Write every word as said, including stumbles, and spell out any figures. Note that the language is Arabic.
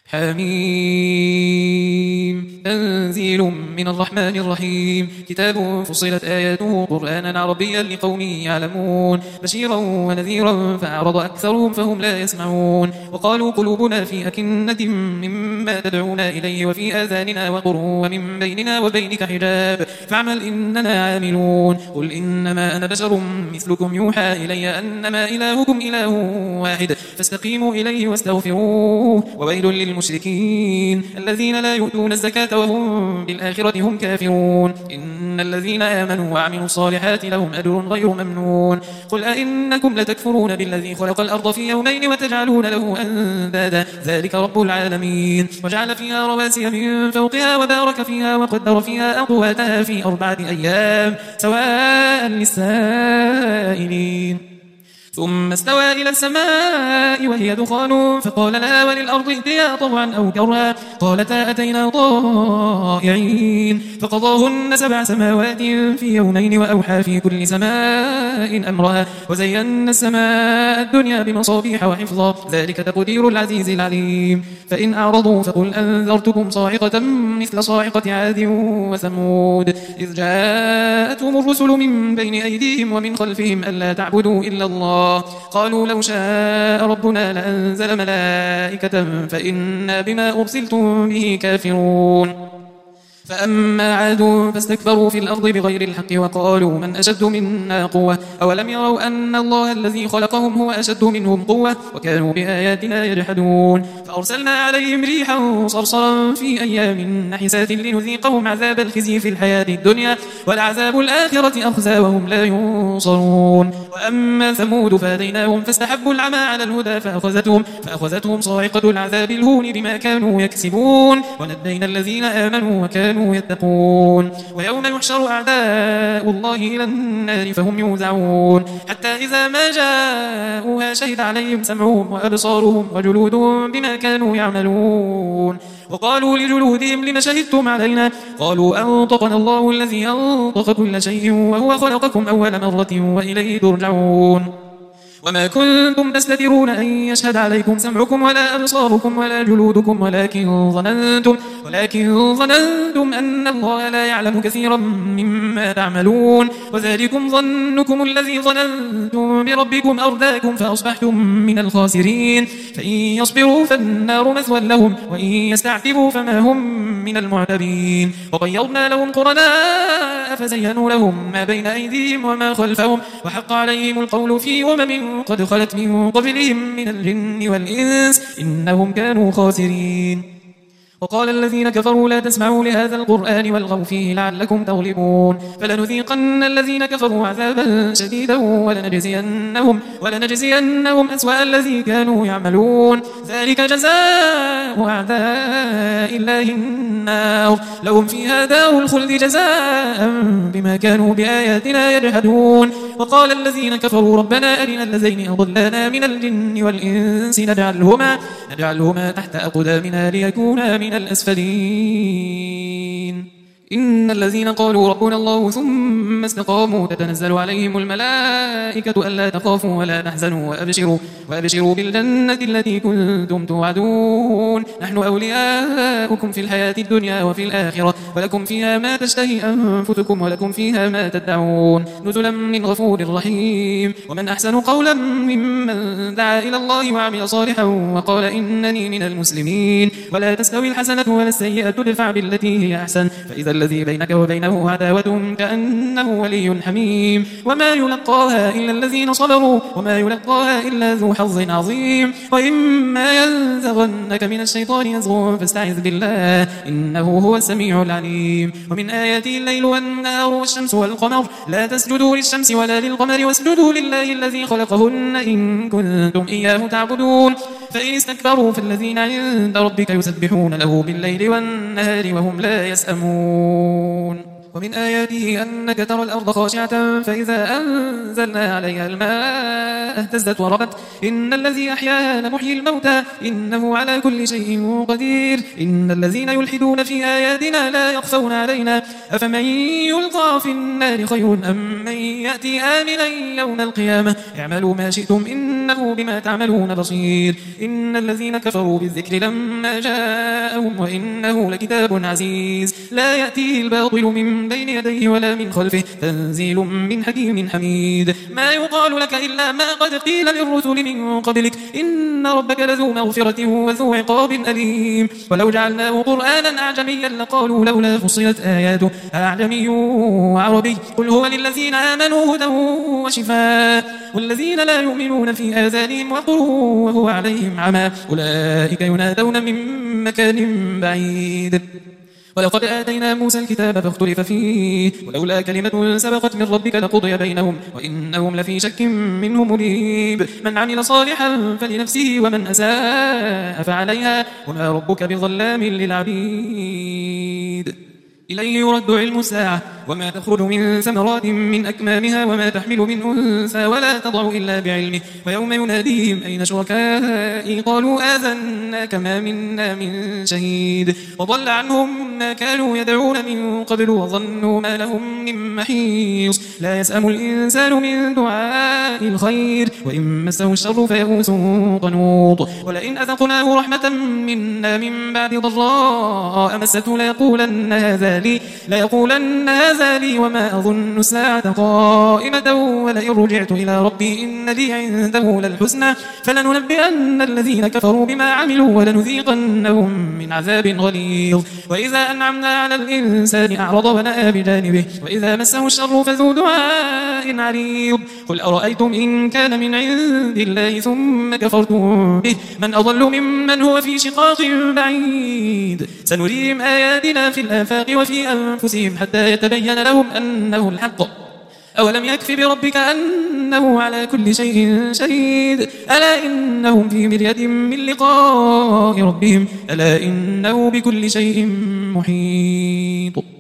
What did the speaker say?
حميم تنزيل من الرحمن الرحيم كتاب فصلت آياته قرآنا عربيا لقوم يعلمون بشيرا ونذيرا فأعرض أكثرهم فهم لا يسمعون وقالوا قلوبنا في أكنة مما تدعونا إليه وفي آذاننا وقر ومن بيننا وبينك حجاب فاعمل إننا عاملون قل إنما أنا بشر مثلكم يوحى إلي أنما إلهكم إله واحد فاستقيموا إليه واستغفروه وويل للمشركين الذين لا يؤتون الزكاة وهم بالآخرة هم كافرون إن الذين آمنوا وعملوا الصالحات لهم أجر غير ممنون قل أئنكم لتكفرون بالذي خلق الأرض في يومين وتجعلون له أندادا ذلك رب العالمين وجعل فيها رواسي من فوقها وبارك فيها وقدر فيها أقواتها في أربعة أيام سواء للسائلين ثم استوى إلى السماء وهي دخان فقال لها وللأرض ائتيا طوعا أو كرها قالتا أتينا طائعين فقضاهن سبع سماوات في يومين وأوحى في كل سماء أمرها وزينا السماء الدنيا بمصابيح وحفظا ذلك تقدير العزيز العليم فإن أعرضوا فقل أنذرتكم صاعقة مثل صاعقة عاد وثمود إذ جاءتهم الرسل من بين أيديهم ومن خلفهم ألا تعبدوا إلا الله قالوا لو شاء ربنا لأنزل ملائكة فإنا بما أرسلتم به كافرون فأما عاد فاستكبروا في الأرض بغير الحق وقالوا من أشد منا قوة أولم يروا أن الله الذي خلقهم هو أشد منهم قوة وكانوا بآياتنا يجحدون فأرسلنا عليهم ريحا صرصرا في أيام نحسات لنذيقهم عذاب الخزي في الحياة الدنيا والعذاب الآخرة أخزى وهم لا ينصرون وأما ثمود فهديناهم فاستحبوا العمى على الهدى فأخذتهم, فأخذتهم صاعقة العذاب الهون بما كانوا يكسبون ونجينا الذين آمنوا وكانوا يتقون ويوم يحشر أعداء الله إلى النار فهم يوزعون حتى إذا ما جاءوها شهد عليهم سمعهم وأبصارهم وجلودهم بما كانوا يعملون وقالوا لجلودهم لما شهدتم علينا قالوا أنطقنا الله الذي أنطق كل شيء وهو خلقكم أول مرة وإليه ترجعون وما كنتم تستترون أن يشهد عليكم سمعكم ولا أبصاركم ولا جلودكم ولكن ظننتم, ولكن ظننتم أن الله لا يعلم كثيرا مما تعملون وذلكم ظنكم الذي ظننتم بربكم أرداكم فأصبحتم من الخاسرين فإن يصبروا فالنار مثوى لهم وإن يستعتبوا فما هم من المعتبين وغيرنا لهم قرناء فزينوا لهم ما بين أيديهم وما خلفهم وحق عليهم القول في أمم قد خلت من قبلهم من الجن والإنس إنهم كانوا خاسرين وقال الذين كفروا لا تسمعوا لهذا القرآن والغوا فيه لعلكم تغلبون فلنذيقن الذين كفروا عذابا شديدا ولنجزينهم, ولنجزينهم أسوأ الذي كانوا يعملون ذلك جزاء أعداء الله النار لهم فيها دار الخلد جزاء بما كانوا بآياتنا يجحدون وقال الذين كفروا ربنا أرنا الذين أضلانا من الجن والإنس نجعلهما, نجعلهما تحت أقدامنا ليكونا من الأسفلين إن الذين قالوا ربنا الله ثم استقاموا تتنزل عليهم الملائكة ألا تخافوا ولا تحزنوا وأبشروا, وأبشروا بالجنة التي كنتم توعدون نحن أولياؤكم في الحياة الدنيا وفي الآخرة ولكم فيها ما تشتهي أنفسكم ولكم فيها ما تدعون نزلا من غفور رحيم ومن أحسن قولا ممن دعا إلى الله وعمل صالحا وقال إنني من المسلمين ولا تستوي الحسنة ولا السيئة تدفع بالتي هي أحسن فإذا الذي بينك وبينه عداوة كأنه ولي حميم وما يلقاها إلا الذين صبروا وما يلقاها إلا ذو حظ عظيم وإما ينزغنك من الشيطان يزغ فاستعذ بالله إنه هو السميع العليم ومن آياته الليل والنهار والشمس والقمر لا تسجدوا للشمس ولا للقمر واسجدوا لله الذي خلقهن إن كنتم إياه تعبدون فإن استكبروا فالذين عند ربك يسبحون له بالليل والنهار وهم لا يسأمون ومن آياته أنك ترى الأرض خاشعة فإذا أنزلنا عليها الماء اهتزت وربت إن الذي أحياها لمحيي الموتى إنه على كل شيء قدير إن الذين يلحدون في آياتنا لا يخفون علينا أفمن يلقى في النار خير أم من يأتي آمنا يوم القيامة اعملوا ما شئتم إنه بما تعملون بصير إن الذين كفروا بالذكر لما جاءهم وإنه لكتاب عزيز لا يأتيه الباطل من بين يديه ولا من خلفه تنزيل من حكيم حميد ما يقال لك إلا ما قد قيل للرسل من قبلك إن ربك لذو مغفرة وذو عقاب أليم ولو جعلناه قرآنا أعجميا لقالوا لولا فصلت آياته أعجمي وعربي قل هو للذين آمنوا هدى وشفاء والذين لا يؤمنون في آذانهم وقر وهو عليهم عمى أولئك ينادون من مكان بعيد ولقد آتينا موسى الكتاب فاختلف فيه ولولا كلمة سبقت من ربك لقضي بينهم وإنهم لفي شك منه مريب من عمل صالحا فلنفسه ومن أساء فعليها وما ربك بظلام للعبيد إليه يرد علم الساعة وما تخرج من ثمرات من أكمامها وما تحمل من أنثى ولا تضع إلا بعلمه ويوم يناديهم أين شركائي قالوا آذناك ما منا من شهيد وضل عنهم ما كانوا يدعون من قبل وظنوا ما لهم من محيص لا يسأم الإنسان من دعاء الخير وإن مسه الشر فيئوس قنوط ولئن أذقناه رحمة منا من بعد ضراء مسته ليقولن هذا لي ليقولن هذا لي وما أظن الساعة قائمة ولئن رجعت إلى ربي إن لي عنده للحسنى فلننبئن الذين كفروا بما عملوا ولنذيقنهم من عذاب غليظ وإذا أنعمنا على الإنسان أعرض ونأى بجانبه وإذا مسه الشر فذو دعاء عريض قل أرأيتم إن كان من عند الله ثم كفرتم به من أضل ممن هو في شقاق بعيد سنريهم آياتنا في الآفاق وفي أنفسهم حتى يتبين لهم أنه الحق أولم يكف بربك أنه على كل شيء شهيد ألا إنهم في مرية من لقاء ربهم ألا إنه بكل شيء محيط.